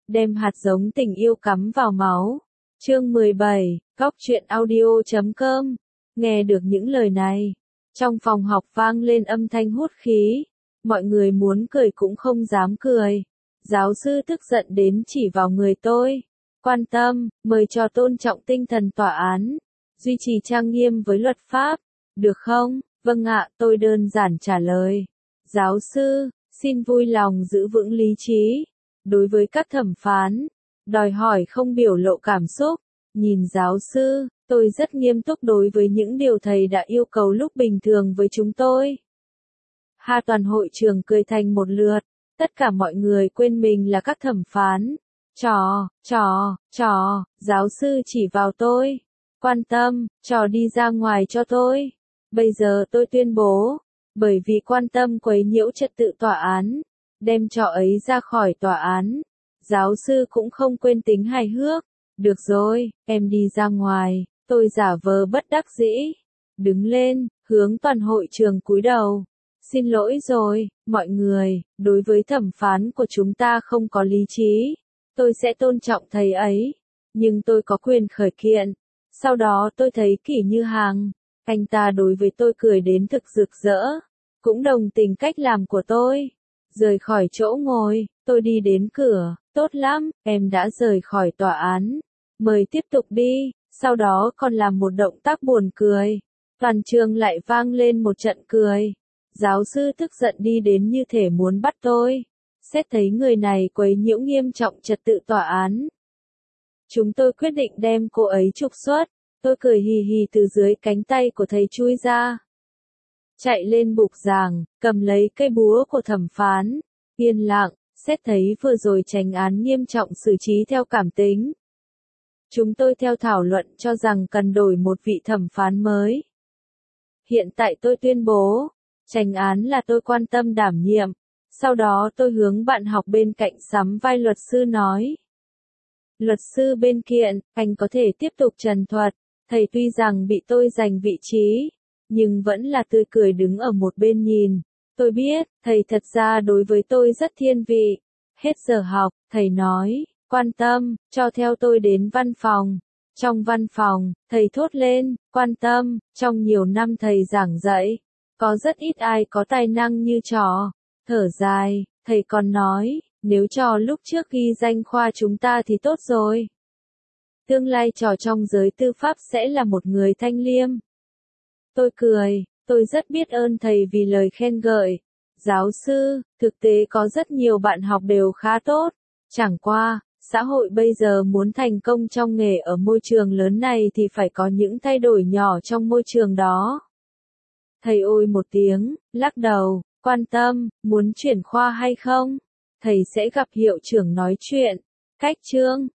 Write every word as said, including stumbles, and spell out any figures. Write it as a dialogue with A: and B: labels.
A: đem hạt giống tình yêu cắm vào máu. Chương mười bảy, Góc truyện audio chấm com. Nghe được những lời này, trong phòng học vang lên âm thanh hút khí, mọi người muốn cười cũng không dám cười. Giáo sư tức giận đến chỉ vào người tôi. Quan tâm, mời cho tôn trọng tinh thần tòa án, duy trì trang nghiêm với luật pháp, được không? Vâng ạ, tôi đơn giản trả lời. Giáo sư, xin vui lòng giữ vững lý trí. Đối với các thẩm phán, đòi hỏi không biểu lộ cảm xúc. Nhìn giáo sư, tôi rất nghiêm túc đối với những điều thầy đã yêu cầu lúc bình thường với chúng tôi. Ha, toàn hội trường cười thành một lượt, tất cả mọi người quên mình là các thẩm phán. Trò, trò, trò, giáo sư chỉ vào tôi. Quan tâm, trò đi ra ngoài cho tôi. Bây giờ tôi tuyên bố, bởi vì quan tâm quấy nhiễu trật tự tòa án, đem trò ấy ra khỏi tòa án. Giáo sư cũng không quên tính hài hước. Được rồi, em đi ra ngoài. Tôi giả vờ bất đắc dĩ, đứng lên, hướng toàn hội trường cúi đầu. Xin lỗi rồi, mọi người, đối với thẩm phán của chúng ta không có lý trí. Tôi sẽ tôn trọng thầy ấy, nhưng tôi có quyền khởi kiện. Sau đó tôi thấy Kỷ Như Hằng, anh ta đối với tôi cười đến thực rực rỡ, cũng đồng tình cách làm của tôi. Rời khỏi chỗ ngồi, tôi đi đến cửa. Tốt lắm, em đã rời khỏi tòa án. Mời tiếp tục đi. Sau đó còn làm một động tác buồn cười. Toàn trường lại vang lên một trận cười. Giáo sư tức giận đi đến như thể muốn bắt tôi. Xét thấy người này quấy nhiễu nghiêm trọng trật tự tòa án, chúng tôi quyết định đem cô ấy trục xuất. Tôi cười hì hì từ dưới cánh tay của thầy chui ra. Chạy lên bục giảng, cầm lấy cây búa của thẩm phán. Yên lặng, xét thấy vừa rồi chánh án nghiêm trọng xử trí theo cảm tính. Chúng tôi theo thảo luận cho rằng cần đổi một vị thẩm phán mới. Hiện tại tôi tuyên bố, chánh án là tôi quan tâm đảm nhiệm. Sau đó tôi hướng bạn học bên cạnh sắm vai luật sư nói. Luật sư bên kiện, anh có thể tiếp tục trần thuật. Thầy tuy rằng bị tôi giành vị trí, nhưng vẫn là tươi cười đứng ở một bên nhìn. Tôi biết, thầy thật ra đối với tôi rất thiên vị. Hết giờ học, thầy nói, quan tâm, cho theo tôi đến văn phòng. Trong văn phòng, thầy thốt lên, quan tâm, trong nhiều năm thầy giảng dạy, có rất ít ai có tài năng như trò. Thở dài, thầy còn nói, nếu trò lúc trước ghi danh khoa chúng ta thì tốt rồi. Tương lai trò trong giới tư pháp sẽ là một người thanh liêm. Tôi cười, tôi rất biết ơn thầy vì lời khen ngợi. Giáo sư, thực tế có rất nhiều bạn học đều khá tốt. Chẳng qua, xã hội bây giờ muốn thành công trong nghề ở môi trường lớn này thì phải có những thay đổi nhỏ trong môi trường đó. Thầy ôi một tiếng, lắc đầu, quan tâm, muốn chuyển khoa hay không? Thầy sẽ gặp hiệu trưởng nói chuyện. Cách chương.